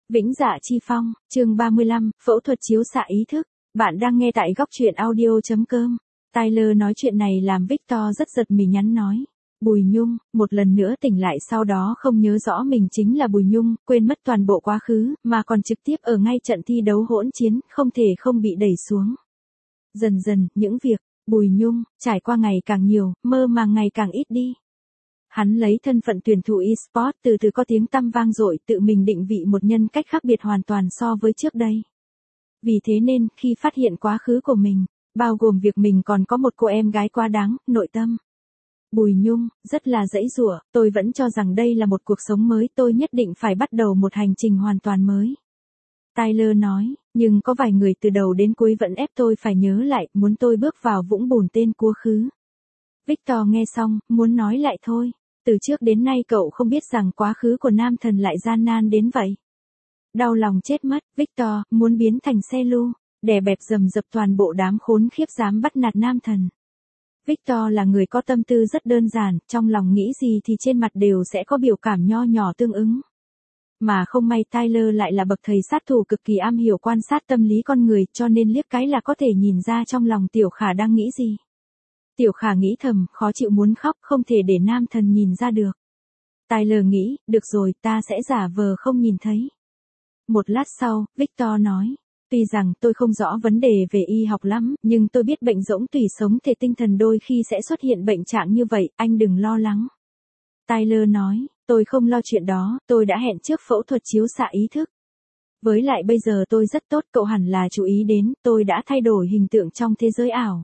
Vĩnh Dạ Chi Phong, chương 35, phẫu thuật chiếu xạ ý thức. Bạn đang nghe tại góc truyện audio.com. Tyler nói chuyện này làm Victor rất giật mình, nhắn nói. Bùi Nhung, một lần nữa tỉnh lại sau đó không nhớ rõ mình chính là Bùi Nhung, quên mất toàn bộ quá khứ, mà còn trực tiếp ở ngay trận thi đấu hỗn chiến, không thể không bị đẩy xuống. Dần dần, những việc, Bùi Nhung, trải qua ngày càng nhiều, mơ màng ngày càng ít đi. Hắn lấy thân phận tuyển thủ eSports từ từ có tiếng tăm vang dội, tự mình định vị một nhân cách khác biệt hoàn toàn so với trước đây. Vì thế nên, khi phát hiện quá khứ của mình, bao gồm việc mình còn có một cô em gái quá đáng, nội tâm. Bùi Nhung, rất là giãy giụa, tôi vẫn cho rằng đây là một cuộc sống mới, tôi nhất định phải bắt đầu một hành trình hoàn toàn mới. Tyler nói, nhưng có vài người từ đầu đến cuối vẫn ép tôi phải nhớ lại, muốn tôi bước vào vũng bùn tên quá khứ. Victor nghe xong, muốn nói lại thôi. Từ trước đến nay cậu không biết rằng quá khứ của nam thần lại gian nan đến vậy. Đau lòng chết mất, Victor, muốn biến thành xe lu, đè bẹp rầm rập toàn bộ đám khốn khiếp dám bắt nạt nam thần. Victor là người có tâm tư rất đơn giản, trong lòng nghĩ gì thì trên mặt đều sẽ có biểu cảm nho nhỏ tương ứng. Mà không may Tyler lại là bậc thầy sát thủ cực kỳ am hiểu quan sát tâm lý con người, cho nên liếc cái là có thể nhìn ra trong lòng Tiểu Khả đang nghĩ gì. Tiểu Khả nghĩ thầm, khó chịu muốn khóc, không thể để nam thần nhìn ra được. Tyler nghĩ, được rồi, ta sẽ giả vờ không nhìn thấy. Một lát sau, Victor nói, tuy rằng tôi không rõ vấn đề về y học lắm, nhưng tôi biết bệnh rỗng tủy sống thể tinh thần đôi khi sẽ xuất hiện bệnh trạng như vậy, anh đừng lo lắng. Tyler nói, tôi không lo chuyện đó, tôi đã hẹn trước phẫu thuật chiếu xạ ý thức. Với lại bây giờ tôi rất tốt, cậu hẳn là chú ý đến, tôi đã thay đổi hình tượng trong thế giới ảo.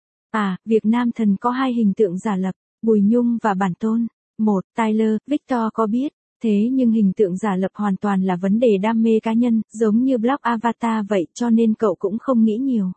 À, việc nam thần có hai hình tượng giả lập, Bùi Nhung và bản tôn. Một, Tyler, Victor có biết, thế nhưng hình tượng giả lập hoàn toàn là vấn đề đam mê cá nhân, giống như Block Avatar vậy, cho nên cậu cũng không nghĩ nhiều.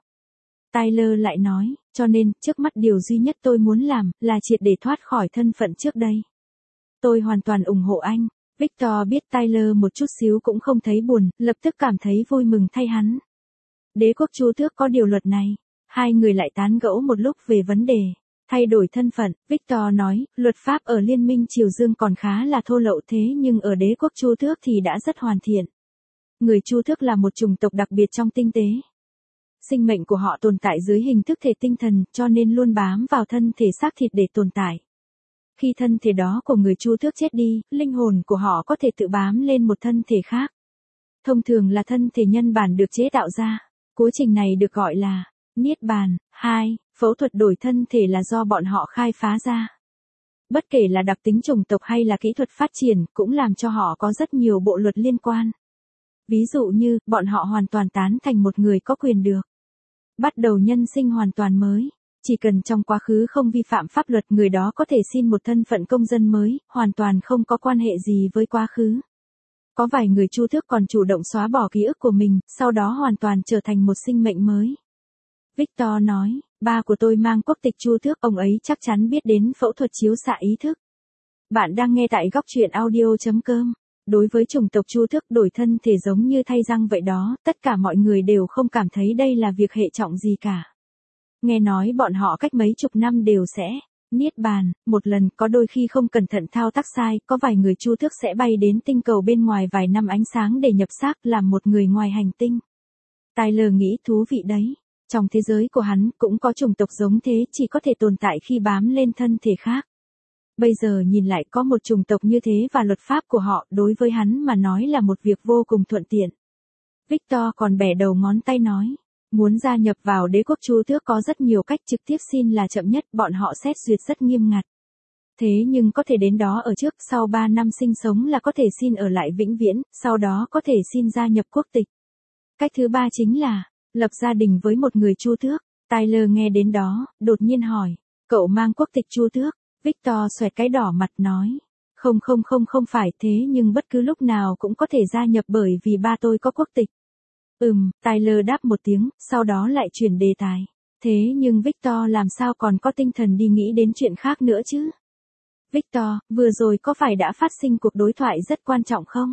Tyler lại nói, cho nên, trước mắt điều duy nhất tôi muốn làm, là triệt để thoát khỏi thân phận trước đây. Tôi hoàn toàn ủng hộ anh. Victor biết Tyler một chút xíu cũng không thấy buồn, lập tức cảm thấy vui mừng thay hắn. Đế quốc Chu Tước có điều luật này. Hai người lại tán gẫu một lúc về vấn đề thay đổi thân phận. Victor nói, luật pháp ở Liên minh Triều Dương còn khá là thô lậu, thế nhưng ở đế quốc Chu Tước thì đã rất hoàn thiện. Người Chu Tước là một chủng tộc đặc biệt trong tinh tế. Sinh mệnh của họ tồn tại dưới hình thức thể tinh thần, cho nên luôn bám vào thân thể xác thịt để tồn tại. Khi thân thể đó của người Chu Tước chết đi, linh hồn của họ có thể tự bám lên một thân thể khác. Thông thường là thân thể nhân bản được chế tạo ra. Quá trình này được gọi là Niết bàn. 2. Phẫu thuật đổi thân thể là do bọn họ khai phá ra. Bất kể là đặc tính chủng tộc hay là kỹ thuật phát triển, cũng làm cho họ có rất nhiều bộ luật liên quan. Ví dụ như, bọn họ hoàn toàn tán thành một người có quyền được bắt đầu nhân sinh hoàn toàn mới. Chỉ cần trong quá khứ không vi phạm pháp luật, người đó có thể xin một thân phận công dân mới, hoàn toàn không có quan hệ gì với quá khứ. Có vài người Chu Tước còn chủ động xóa bỏ ký ức của mình, sau đó hoàn toàn trở thành một sinh mệnh mới. Victor nói, ba của tôi mang quốc tịch Chu Tước, ông ấy chắc chắn biết đến phẫu thuật chiếu xạ ý thức. Bạn đang nghe tại góc truyện audio.com. Đối với chủng tộc Chu Tước, đổi thân thể giống như thay răng vậy đó, tất cả mọi người đều không cảm thấy đây là việc hệ trọng gì cả. Nghe nói bọn họ cách mấy chục năm đều sẽ niết bàn, một lần, có đôi khi không cẩn thận thao tác sai, có vài người Chu Tước sẽ bay đến tinh cầu bên ngoài vài năm ánh sáng để nhập xác, làm một người ngoài hành tinh. Tyler nghĩ thú vị đấy. Trong thế giới của hắn cũng có chủng tộc giống thế, chỉ có thể tồn tại khi bám lên thân thể khác. Bây giờ nhìn lại có một chủng tộc như thế và luật pháp của họ đối với hắn mà nói là một việc vô cùng thuận tiện. Victor còn bẻ đầu ngón tay nói, muốn gia nhập vào đế quốc Chu Tước có rất nhiều cách, trực tiếp xin là chậm nhất, bọn họ xét duyệt rất nghiêm ngặt. Thế nhưng có thể đến đó ở trước, sau 3 năm sinh sống là có thể xin ở lại vĩnh viễn, sau đó có thể xin gia nhập quốc tịch. Cách thứ ba chính là lập gia đình với một người Chu Tước. Tyler nghe đến đó, đột nhiên hỏi, cậu mang quốc tịch Chu Tước? Victor xoẹt cái đỏ mặt nói, không phải, thế nhưng bất cứ lúc nào cũng có thể gia nhập bởi vì ba tôi có quốc tịch. Tyler đáp một tiếng, sau đó lại chuyển đề tài. Thế nhưng Victor làm sao còn có tinh thần đi nghĩ đến chuyện khác nữa chứ? Victor, vừa rồi có phải đã phát sinh cuộc đối thoại rất quan trọng không?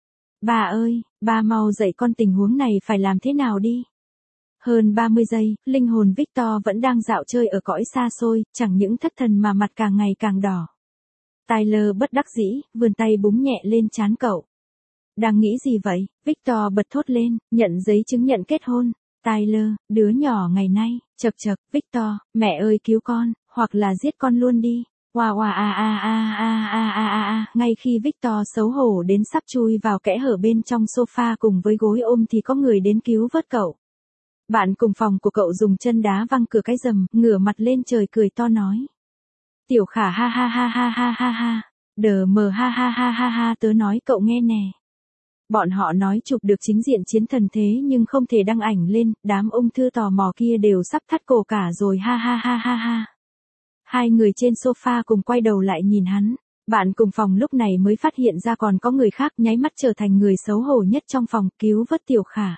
Bà ơi, bà mau dạy con tình huống này phải làm thế nào đi. Hơn 30 giây, linh hồn Victor vẫn đang dạo chơi ở cõi xa xôi, chẳng những thất thần mà mặt càng ngày càng đỏ. Tyler bất đắc dĩ, vươn tay búng nhẹ lên trán cậu. Đang nghĩ gì vậy? Victor bật thốt lên, nhận giấy chứng nhận kết hôn. Tyler, đứa nhỏ ngày nay, chậc chậc, Victor, mẹ ơi cứu con, hoặc là giết con luôn đi. Wow wow ngay khi Victor xấu hổ đến sắp chui vào kẽ hở bên trong sofa cùng với gối ôm thì có người đến cứu vớt cậu. Bạn cùng phòng của cậu dùng chân đá văng cửa cái rầm, ngửa mặt lên trời cười to nói. Tiểu Khả ha ha ha ha ha ha ha, đờ mờ ha ha ha ha ha tớ nói cậu nghe nè. Bọn họ nói chụp được chính diện chiến thần thế nhưng không thể đăng ảnh lên, đám ung thư tò mò kia đều sắp thắt cổ cả rồi ha ha ha ha ha. Hai người trên sofa cùng quay đầu lại nhìn hắn, bạn cùng phòng lúc này mới phát hiện ra còn có người khác nháy mắt trở thành người xấu hổ nhất trong phòng cứu vớt Tiểu Khả.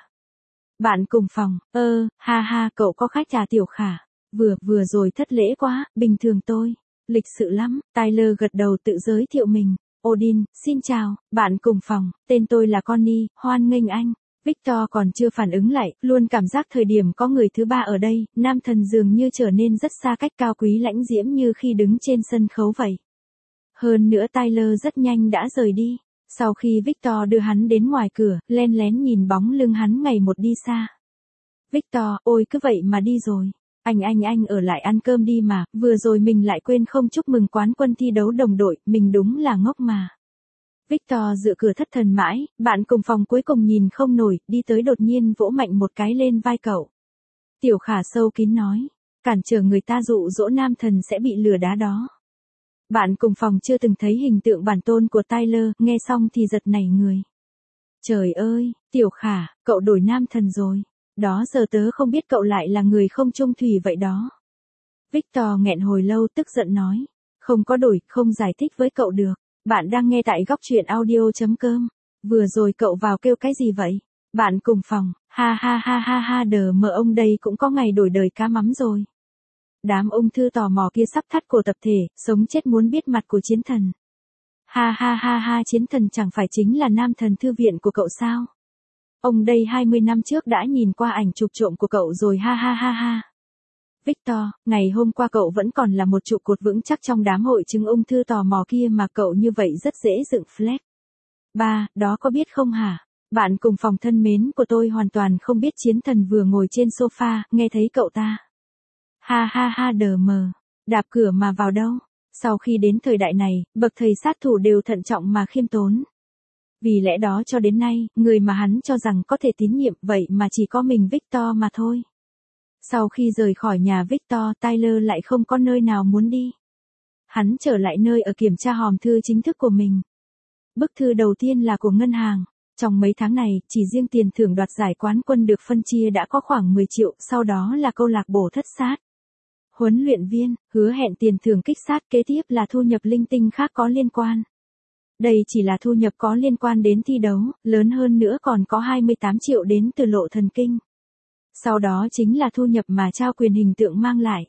Bạn cùng phòng, ha ha cậu có khách à Tiểu Khả, vừa rồi thất lễ quá, bình thường tôi, lịch sự lắm, Tyler gật đầu tự giới thiệu mình. Odin, xin chào, bạn cùng phòng, tên tôi là Connie, hoan nghênh anh. Victor còn chưa phản ứng lại, luôn cảm giác thời điểm có người thứ ba ở đây, nam thần dường như trở nên rất xa cách cao quý lãnh diễm như khi đứng trên sân khấu vậy. Hơn nữa Tyler rất nhanh đã rời đi. Sau khi Victor đưa hắn đến ngoài cửa, len lén nhìn bóng lưng hắn ngày một đi xa. Victor, ôi cứ vậy mà đi rồi. Anh ở lại ăn cơm đi mà, vừa rồi mình lại quên không chúc mừng quán quân thi đấu đồng đội, mình đúng là ngốc mà. Victor dựa cửa thất thần mãi, bạn cùng phòng cuối cùng nhìn không nổi, đi tới đột nhiên vỗ mạnh một cái lên vai cậu. Tiểu Khả sâu kín nói, cản trở người ta dụ dỗ nam thần sẽ bị lừa đá đó. Bạn cùng phòng chưa từng thấy hình tượng bản tôn của Tyler, nghe xong thì giật nảy người. Trời ơi, Tiểu Khả, cậu đổi nam thần rồi. Đó giờ tớ không biết cậu lại là người không chung thủy vậy đó. Victor nghẹn hồi lâu tức giận nói. Không có đổi, không giải thích với cậu được. Bạn đang nghe tại góc truyện audio.com. Vừa rồi cậu vào kêu cái gì vậy? Bạn cùng phòng, ha ha ha ha ha đờ mờ ông đây cũng có ngày đổi đời cá mắm rồi. Đám ung thư tò mò kia sắp thắt cổ tập thể, sống chết muốn biết mặt của chiến thần. Ha ha ha ha chiến thần chẳng phải chính là nam thần thư viện của cậu sao? Ông đây 20 năm trước đã nhìn qua ảnh chụp trộm của cậu rồi ha ha ha ha. Victor, ngày hôm qua cậu vẫn còn là một trụ cột vững chắc trong đám hội chứng ung thư tò mò kia mà cậu như vậy rất dễ dựng flag. Ba, đó có biết không hả? Bạn cùng phòng thân mến của tôi hoàn toàn không biết chiến thần vừa ngồi trên sofa, nghe thấy cậu ta. Ha ha ha đờ mờ, đạp cửa mà vào đâu? Sau khi đến thời đại này, bậc thầy sát thủ đều thận trọng mà khiêm tốn. Vì lẽ đó cho đến nay, người mà hắn cho rằng có thể tín nhiệm vậy mà chỉ có mình Victor mà thôi. Sau khi rời khỏi nhà Victor, Tyler lại không có nơi nào muốn đi. Hắn trở lại nơi ở kiểm tra hòm thư chính thức của mình. Bức thư đầu tiên là của ngân hàng. Trong mấy tháng này, chỉ riêng tiền thưởng đoạt giải quán quân được phân chia đã có khoảng 10 triệu, sau đó là câu lạc bộ thất sát. Huấn luyện viên, hứa hẹn tiền thưởng kích sát, kế tiếp là thu nhập linh tinh khác có liên quan. Đây chỉ là thu nhập có liên quan đến thi đấu, lớn hơn nữa còn có 28 triệu đến từ lộ thần kinh. Sau đó chính là thu nhập mà trao quyền hình tượng mang lại.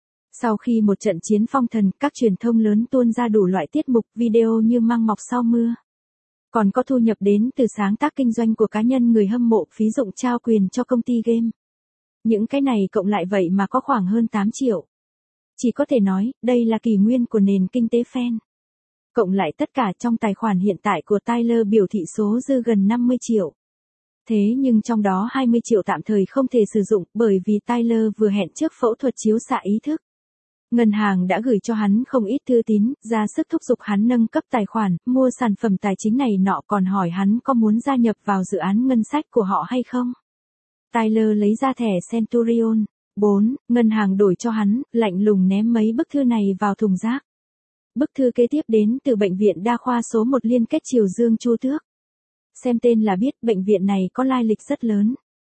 Sau khi một trận chiến phong thần, các truyền thông lớn tuôn ra đủ loại tiết mục video như măng mọc sau mưa. Còn có thu nhập đến từ sáng tác kinh doanh của cá nhân người hâm mộ phí dụng trao quyền cho công ty game. Những cái này cộng lại vậy mà có khoảng hơn 8 triệu. Chỉ có thể nói, đây là kỷ nguyên của nền kinh tế fan. Cộng lại tất cả trong tài khoản hiện tại của Tyler biểu thị số dư gần 50 triệu. Thế nhưng trong đó 20 triệu tạm thời không thể sử dụng bởi vì Tyler vừa hẹn trước phẫu thuật chiếu xạ ý thức. Ngân hàng đã gửi cho hắn không ít thư tín, ra sức thúc giục hắn nâng cấp tài khoản, mua sản phẩm tài chính này nọ còn hỏi hắn có muốn gia nhập vào dự án ngân sách của họ hay không. Tyler lấy ra thẻ Centurion. 4, ngân hàng đổi cho hắn, lạnh lùng ném mấy bức thư này vào thùng rác. Bức thư kế tiếp đến từ bệnh viện đa khoa số 1 liên kết Triều Dương Chu Tước. Xem tên là biết bệnh viện này có lai lịch rất lớn.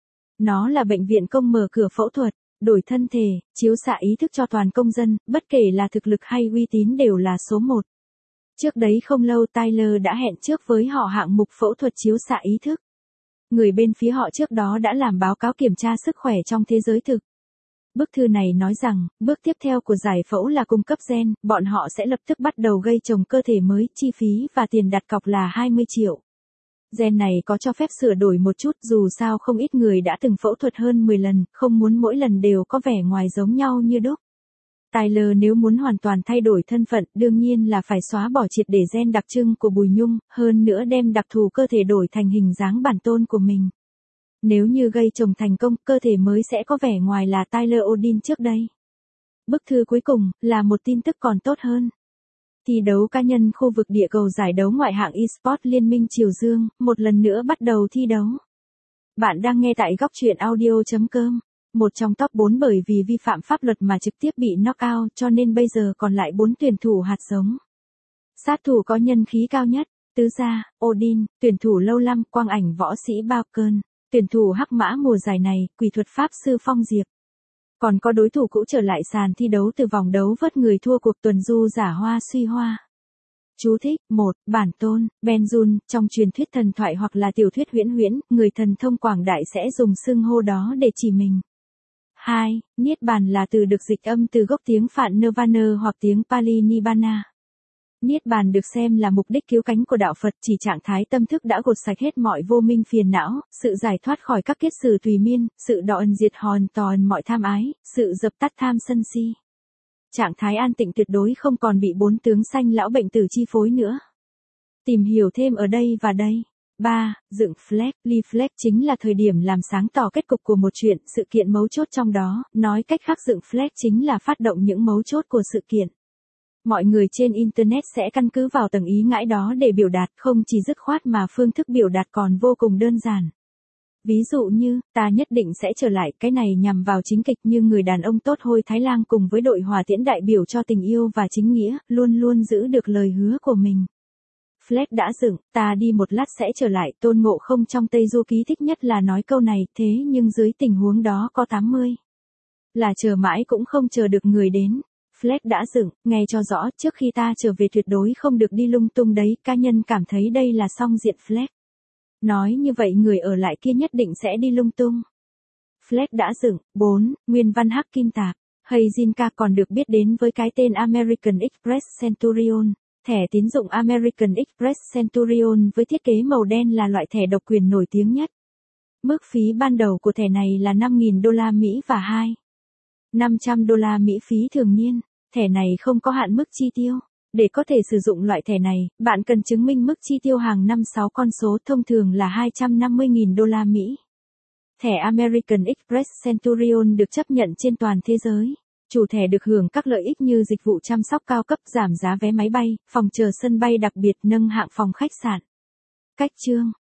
Nó là bệnh viện công mở cửa phẫu thuật, đổi thân thể, chiếu xạ ý thức cho toàn công dân, bất kể là thực lực hay uy tín đều là số 1. Trước đấy không lâu Tyler đã hẹn trước với họ hạng mục phẫu thuật chiếu xạ ý thức. Người bên phía họ trước đó đã làm báo cáo kiểm tra sức khỏe trong thế giới thực. Bức thư này nói rằng, bước tiếp theo của giải phẫu là cung cấp gen, bọn họ sẽ lập tức bắt đầu gây trồng cơ thể mới, chi phí và tiền đặt cọc là 20 triệu. Gen này có cho phép sửa đổi một chút dù sao không ít người đã từng phẫu thuật hơn 10 lần, không muốn mỗi lần đều có vẻ ngoài giống nhau như đúc. Tyler nếu muốn hoàn toàn thay đổi thân phận đương nhiên là phải xóa bỏ triệt để gen đặc trưng của Bùi Nhung, hơn nữa đem đặc thù cơ thể đổi thành hình dáng bản tôn của mình. Nếu như gây chồng thành công, cơ thể mới sẽ có vẻ ngoài là Tyler Odin trước đây. Bức thư cuối cùng, là một tin tức còn tốt hơn. Thi đấu cá nhân khu vực địa cầu giải đấu ngoại hạng eSports Liên minh Triều Dương, một lần nữa bắt đầu thi đấu. Bạn đang nghe tại góc truyện audio.com. Một trong top 4 bởi vì vi phạm pháp luật mà trực tiếp bị knockout cho nên bây giờ còn lại 4 tuyển thủ hạt giống. Sát thủ có nhân khí cao nhất, tứ gia, Odin, tuyển thủ lâu năm, quang ảnh võ sĩ Balkan, tuyển thủ hắc mã mùa giải này, quỷ thuật pháp sư Phong Diệp. Còn có đối thủ cũ trở lại sàn thi đấu từ vòng đấu vớt người thua cuộc tuần du giả hoa suy hoa. Chú thích: 1. Bản tôn, Benjun, trong truyền thuyết thần thoại hoặc là tiểu thuyết huyễn huyễn, người thần thông quảng đại sẽ dùng xưng hô đó để chỉ mình. 2. Niết bàn là từ được dịch âm từ gốc tiếng Phạn Nirvana hoặc tiếng Pali Nibbana. Niết bàn được xem là mục đích cứu cánh của đạo Phật, chỉ trạng thái tâm thức đã gột sạch hết mọi vô minh phiền não, sự giải thoát khỏi các kiết sử tùy miên, sự đoạn diệt hoàn toàn mọi tham ái, sự dập tắt tham sân si. Trạng thái an tịnh tuyệt đối không còn bị 4 tướng sanh lão bệnh tử chi phối nữa. Tìm hiểu thêm ở đây và đây. 3. Dựng flag. Lee flag chính là thời điểm làm sáng tỏ kết cục của một chuyện, sự kiện mấu chốt trong đó, nói cách khác dựng flag chính là phát động những mấu chốt của sự kiện. Mọi người trên Internet sẽ căn cứ vào tầng ý ngãi đó để biểu đạt, không chỉ dứt khoát mà phương thức biểu đạt còn vô cùng đơn giản. Ví dụ như, ta nhất định sẽ trở lại, cái này nhằm vào chính kịch như người đàn ông tốt Hôi Thái Lang cùng với đội hòa tiễn đại biểu cho tình yêu và chính nghĩa, luôn luôn giữ được lời hứa của mình. Flag đã dựng, ta đi một lát sẽ trở lại, Tôn Ngộ Không trong Tây Du Ký thích nhất là nói câu này, thế nhưng dưới tình huống đó có 80. Là chờ mãi cũng không chờ được người đến. Flag đã dựng, nghe cho rõ, trước khi ta trở về tuyệt đối không được đi lung tung đấy, cá nhân cảm thấy đây là song diện Flag. Nói như vậy người ở lại kia nhất định sẽ đi lung tung. Flag đã dựng. 4. Nguyên văn Hắc Kim Tạp. Heijinka còn được biết đến với cái tên American Express Centurion. Thẻ tín dụng American Express Centurion với thiết kế màu đen là loại thẻ độc quyền nổi tiếng nhất. Mức phí ban đầu của thẻ này là 5.000 đô la Mỹ và 500 đô la Mỹ phí thường niên. Thẻ này không có hạn mức chi tiêu. Để có thể sử dụng loại thẻ này, bạn cần chứng minh mức chi tiêu hàng năm 6 con số, thông thường là 250.000 đô la Mỹ. Thẻ American Express Centurion được chấp nhận trên toàn thế giới. Chủ thẻ được hưởng các lợi ích như dịch vụ chăm sóc cao cấp, giảm giá vé máy bay, phòng chờ sân bay đặc biệt, nâng hạng phòng khách sạn. Cách chương.